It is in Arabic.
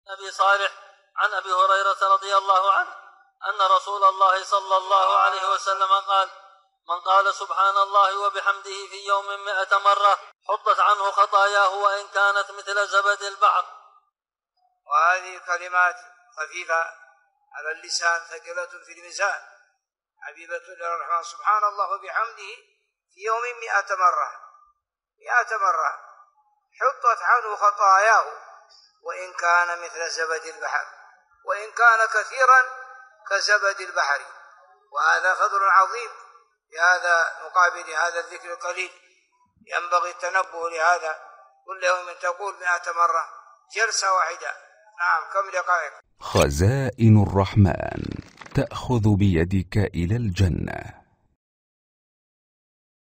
أبي صالح عن أبي هريرة رضي الله عنه أن رسول الله صلى الله عليه وسلم قال: من قال سبحان الله وبحمده في يوم 100 مرة حطت عنه خطاياه وإن كانت مثل زبد البحر. وهذه كلمات خفيفة على اللسان ثقيلة في الميزان، حبيبة للرحمن. سبحان الله وبحمده في يوم 100 مرة، 100 مرة حطت عنه خطاياه وإن كان مثل زبد البحر، وإن كان كثيرا كزبد البحر. وهذا فضل عظيم بهذا مقابل هذا الذكر القليل. ينبغي التنبه لهذا، كل يوم تقول 100 مرة، جلسة واحدة. نعم، كم دقائق. خزائن الرحمن تأخذ بيدك إلى الجنة.